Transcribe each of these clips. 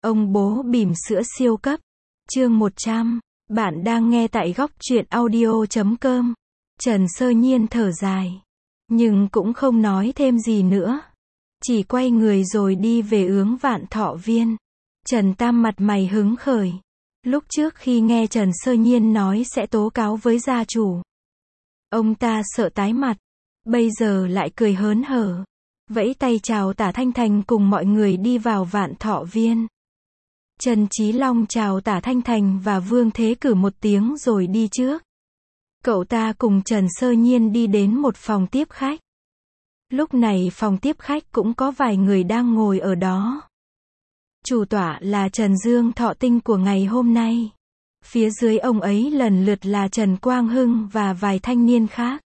Ông bố bỉm sữa siêu cấp. Chương 100. Bạn đang nghe tại góc truyện audio.com. Trần Sơ Nhiên thở dài. Nhưng cũng không nói thêm gì nữa. Chỉ quay người rồi đi về hướng Vạn Thọ Viên. Trần Tam mặt mày hứng khởi. Lúc trước khi nghe Trần Sơ Nhiên nói sẽ tố cáo với gia chủ, ông ta sợ tái mặt. Bây giờ lại cười hớn hở. Vẫy tay chào Tả Thanh Thành cùng mọi người đi vào Vạn Thọ Viên. Trần Chí Long chào Tả Thanh Thành và Vương Thế Cử một tiếng rồi đi trước. Cậu ta cùng Trần Sơ Nhiên đi đến một phòng tiếp khách. Lúc này phòng tiếp khách cũng có vài người đang ngồi ở đó. Chủ tọa là Trần Dương Thọ Tinh của ngày hôm nay. Phía dưới ông ấy lần lượt là Trần Quang Hưng và vài thanh niên khác.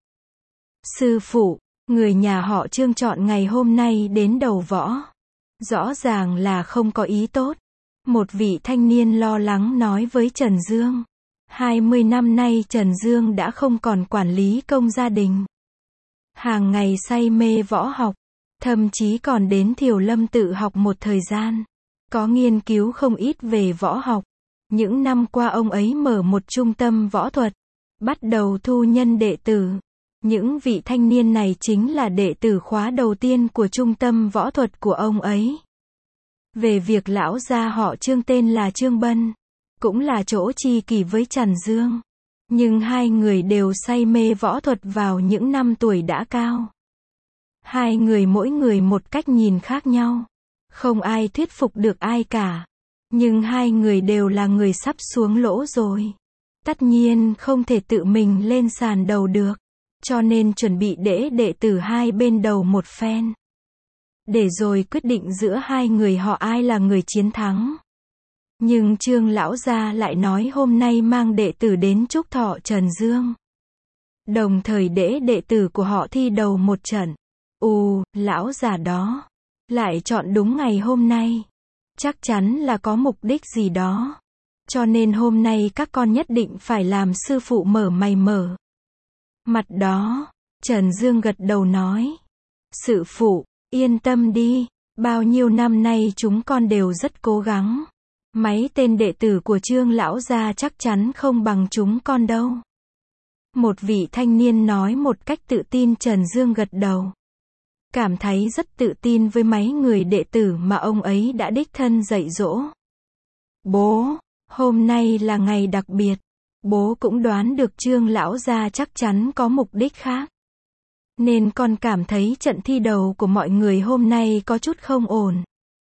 Sư phụ, người nhà họ Trương chọn ngày hôm nay đến đầu võ. Rõ ràng là không có ý tốt. Một vị thanh niên lo lắng nói với Trần Dương. 20 năm nay Trần Dương đã không còn quản lý công gia đình. Hàng ngày say mê võ học. Thậm chí còn đến Thiều Lâm tự học một thời gian. Có nghiên cứu không ít về võ học. Những năm qua ông ấy mở một trung tâm võ thuật. Bắt đầu thu nhân đệ tử. Những vị thanh niên này chính là đệ tử khóa đầu tiên của trung tâm võ thuật của ông ấy. Về việc lão gia họ Trương tên là Trương Bân, cũng là chỗ tri kỷ với Trần Dương. Nhưng hai người đều say mê võ thuật vào những năm tuổi đã cao. Hai người mỗi người một cách nhìn khác nhau. Không ai thuyết phục được ai cả. Nhưng hai người đều là người sắp xuống lỗ rồi. Tất nhiên không thể tự mình lên sàn đầu được. Cho nên chuẩn bị để đệ tử hai bên đầu một phen. Để rồi quyết định giữa hai người họ ai là người chiến thắng. Nhưng Trương lão gia lại nói hôm nay mang đệ tử đến chúc thọ Trần Dương. Đồng thời để đệ tử của họ thi đầu một trận. Lão già đó lại chọn đúng ngày hôm nay. Chắc chắn là có mục đích gì đó. Cho nên hôm nay các con nhất định phải làm sư phụ mở mày mở mặt đó. Trần Dương gật đầu nói. Sư phụ, yên tâm đi. Bao nhiêu năm nay chúng con đều rất cố gắng. Mấy tên đệ tử của Trương lão gia chắc chắn không bằng chúng con đâu. Một vị thanh niên nói một cách tự tin. Trần Dương gật đầu. Cảm thấy rất tự tin với mấy người đệ tử mà ông ấy đã đích thân dạy dỗ. Bố, hôm nay là ngày đặc biệt. Bố cũng đoán được Trương lão gia chắc chắn có mục đích khác. Nên con cảm thấy trận thi đầu của mọi người hôm nay có chút không ổn.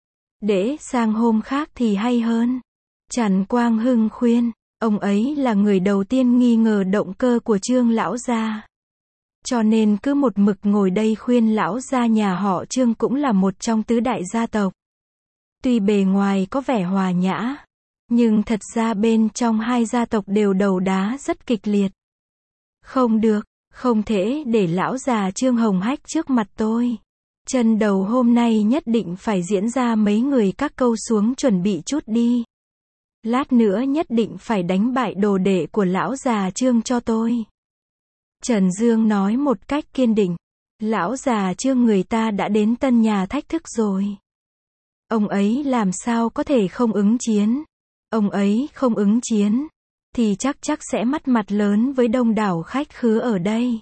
Để sang hôm khác thì hay hơn. Trần Quang Hưng khuyên. Ông ấy là người đầu tiên nghi ngờ động cơ của Trương lão gia. Cho nên cứ một mực ngồi đây khuyên lão gia nhà họ Trương cũng là một trong tứ đại gia tộc. Tuy bề ngoài có vẻ hòa nhã, nhưng thật ra bên trong hai gia tộc đều đấu đá rất kịch liệt. Không được, không thể để lão già Trương hồng hách trước mặt tôi. Trận đầu hôm nay nhất định phải diễn ra mấy người các câu xuống chuẩn bị chút đi. Lát nữa nhất định phải đánh bại đồ đệ của lão già Trương cho tôi. Trần Dương nói một cách kiên định. Lão già Trương người ta đã đến Tân Nhà thách thức rồi. Ông ấy làm sao có thể không ứng chiến. Ông ấy không ứng chiến thì chắc sẽ mất mặt lớn với đông đảo khách khứa ở đây.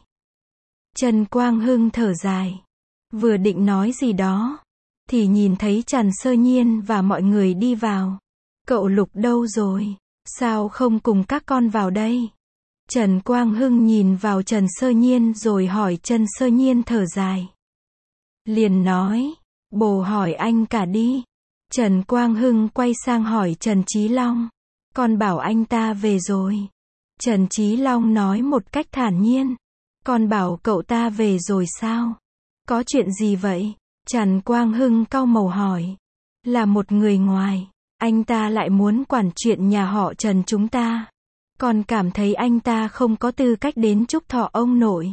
Trần Quang Hưng thở dài. Vừa định nói gì đó thì nhìn thấy Trần Sơ Nhiên và mọi người đi vào. Cậu Lục đâu rồi? Sao không cùng các con vào đây? Trần Quang Hưng nhìn vào Trần Sơ Nhiên rồi hỏi. Trần Sơ Nhiên thở dài. Liền nói. Bồ hỏi anh cả đi. Trần Quang Hưng quay sang hỏi Trần Chí Long. Con bảo anh ta về rồi. Trần Chí Long nói một cách thản nhiên. Con bảo cậu ta về rồi sao? Có chuyện gì vậy? Trần Quang Hưng cau mày hỏi. Là một người ngoài. Anh ta lại muốn quản chuyện nhà họ Trần chúng ta. Con cảm thấy anh ta không có tư cách đến chúc thọ ông nội.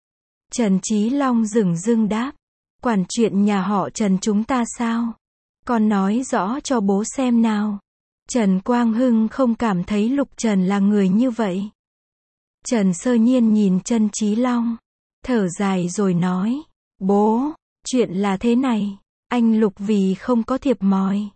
Trần Chí Long dửng dưng đáp. Quản chuyện nhà họ Trần chúng ta sao? Con nói rõ cho bố xem nào. Trần Quang Hưng không cảm thấy Lục Trần là người như vậy. Trần Sơ Nhiên nhìn Trần Chí Long, thở dài rồi nói. Bố, chuyện là thế này. Anh Lục vì không có thiệp mời,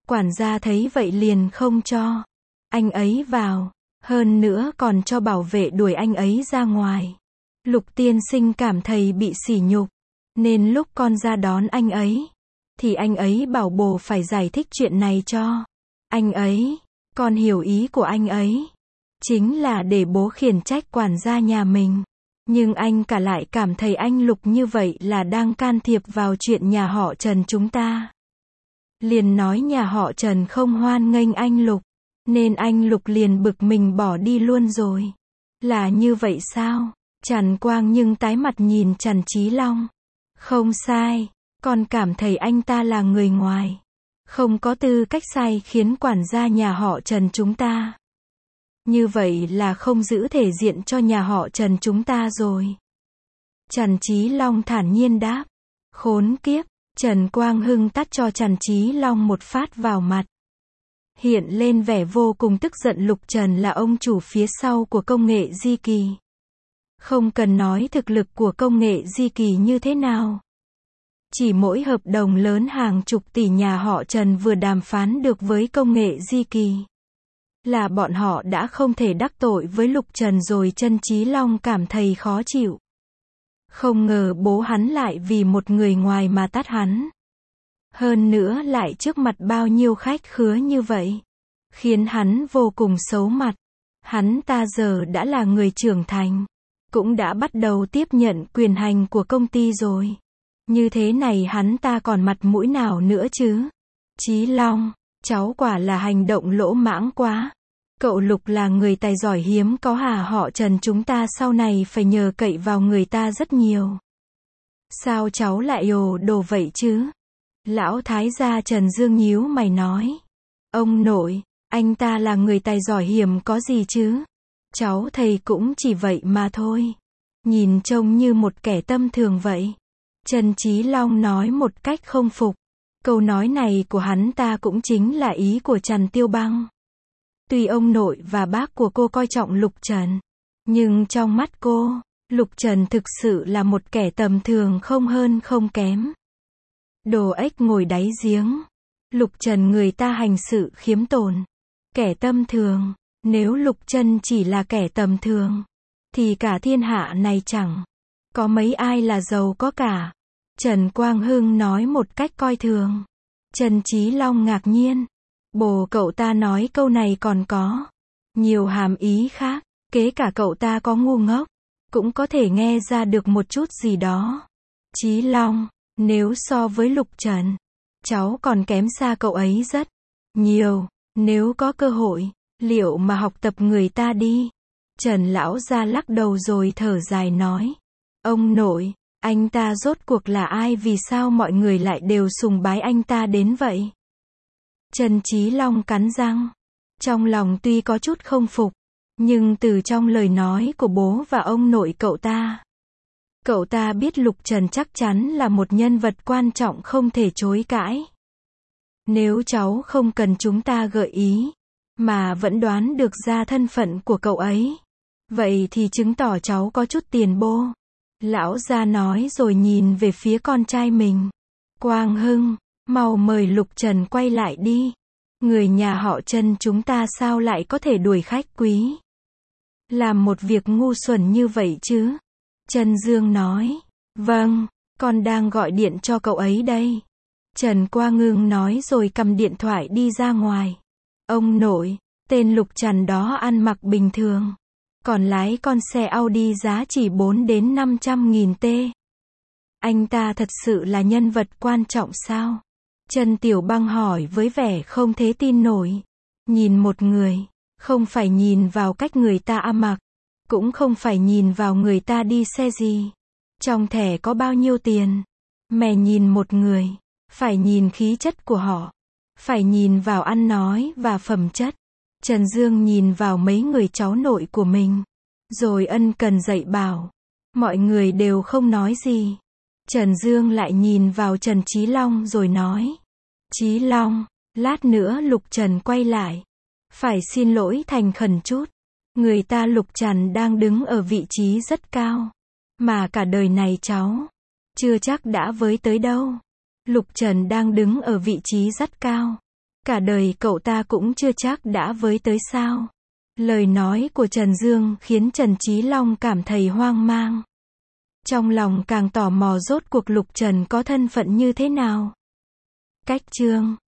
Quản gia thấy vậy liền không cho anh ấy vào, hơn nữa còn cho bảo vệ đuổi anh ấy ra ngoài. Lục tiên sinh cảm thấy bị sỉ nhục, nên lúc con ra đón anh ấy, thì anh ấy bảo bồ phải giải thích chuyện này cho anh ấy. Con hiểu ý của anh ấy, chính là để bố khiển trách quản gia nhà mình. Nhưng anh cả lại cảm thấy anh Lục như vậy là đang can thiệp vào chuyện nhà họ Trần chúng ta. Liền nói nhà họ Trần không hoan nghênh anh Lục, nên anh Lục liền bực mình bỏ đi luôn rồi. Là như vậy sao? Trần Quang nhưng tái mặt nhìn Trần Chí Long. Không sai, con cảm thấy anh ta là người ngoài, không có tư cách sai khiến quản gia nhà họ Trần chúng ta. Như vậy là không giữ thể diện cho nhà họ Trần chúng ta rồi. Trần Chí Long thản nhiên đáp. Khốn kiếp, Trần Quang Hưng tát cho Trần Chí Long một phát vào mặt. Hiện lên vẻ vô cùng tức giận. Lục Trần là ông chủ phía sau của công nghệ Di Kỳ. Không cần nói thực lực của công nghệ Di Kỳ như thế nào. Chỉ mỗi hợp đồng lớn hàng chục tỷ nhà họ Trần vừa đàm phán được với công nghệ Di Kỳ, là bọn họ đã không thể đắc tội với Lục Trần rồi. Trần Chí Long cảm thấy khó chịu. Không ngờ bố hắn lại vì một người ngoài mà tát hắn. Hơn nữa lại trước mặt bao nhiêu khách khứa như vậy, khiến hắn vô cùng xấu mặt. Hắn ta giờ đã là người trưởng thành, cũng đã bắt đầu tiếp nhận quyền hành của công ty rồi. Như thế này hắn ta còn mặt mũi nào nữa chứ? Chí Long, cháu quả là hành động lỗ mãng quá. Cậu Lục là người tài giỏi hiếm có, hà họ Trần chúng ta sau này phải nhờ cậy vào người ta rất nhiều. Sao cháu lại ồ đồ vậy chứ? Lão thái gia Trần Dương nhíu mày nói. Ông nội, anh ta là người tài giỏi hiếm có gì chứ? Cháu thầy cũng chỉ vậy mà thôi. Nhìn trông như một kẻ tâm thường vậy. Trần Chí Long nói một cách không phục. Câu nói này của hắn ta cũng chính là ý của Trần Tiêu Băng. Tuy ông nội và bác của cô coi trọng Lục Trần, nhưng trong mắt cô, Lục Trần thực sự là một kẻ tầm thường không hơn không kém. Đồ ếch ngồi đáy giếng. Lục Trần người ta hành sự khiếm tốn, kẻ tâm thường. Nếu Lục Trần chỉ là kẻ tầm thường, thì cả thiên hạ này chẳng có mấy ai là giàu có cả. Trần Quang Hưng nói một cách coi thường. Trần Chí Long ngạc nhiên. Bồ cậu ta nói câu này còn có nhiều hàm ý khác, kể cả cậu ta có ngu ngốc, cũng có thể nghe ra được một chút gì đó. Chí Long, nếu so với Lục Trần, cháu còn kém xa cậu ấy rất nhiều. Nếu có cơ hội, liệu mà học tập người ta đi. Trần lão gia lắc đầu rồi thở dài nói. Ông nội, anh ta rốt cuộc là ai, vì sao mọi người lại đều sùng bái anh ta đến vậy? Trần Chí Long cắn răng. Trong lòng tuy có chút không phục, nhưng từ trong lời nói của bố và ông nội cậu ta biết Lục Trần chắc chắn là một nhân vật quan trọng không thể chối cãi. Nếu cháu không cần chúng ta gợi ý, mà vẫn đoán được ra thân phận của cậu ấy, vậy thì chứng tỏ cháu có chút tiền bô. Lão gia nói rồi nhìn về phía con trai mình. Quang Hưng, mau mời Lục Trần quay lại đi. Người nhà họ Trần chúng ta sao lại có thể đuổi khách quý, làm một việc ngu xuẩn như vậy chứ? Trần Dương nói. Vâng, con đang gọi điện cho cậu ấy đây. Trần Quang Hưng nói rồi cầm điện thoại đi ra ngoài. Ông nội, tên Lục Trần đó ăn mặc bình thường, còn lái con xe Audi giá chỉ 4 đến 500.000 tê. Anh ta thật sự là nhân vật quan trọng sao? Trần Tiểu Băng hỏi với vẻ không thể tin nổi. Nhìn một người, không phải nhìn vào cách người ta ăn mặc, cũng không phải nhìn vào người ta đi xe gì, trong thẻ có bao nhiêu tiền. Mẹ nhìn một người, phải nhìn khí chất của họ, phải nhìn vào ăn nói và phẩm chất. Trần Dương nhìn vào mấy người cháu nội của mình, rồi ân cần dạy bảo. Mọi người đều không nói gì. Trần Dương lại nhìn vào Trần Chí Long rồi nói. Chí Long, lát nữa Lục Trần quay lại, phải xin lỗi thành khẩn chút. Người ta Lục Trần đang đứng ở vị trí rất cao, mà cả đời này cháu chưa chắc đã với tới đâu. Lục Trần đang đứng ở vị trí rất cao, Cả đời cậu ta cũng chưa chắc đã với tới sao. Lời nói của Trần Dương khiến Trần Chí Long cảm thấy hoang mang. Trong lòng càng tò mò rốt cuộc Lục Trần có thân phận như thế nào. Cách chương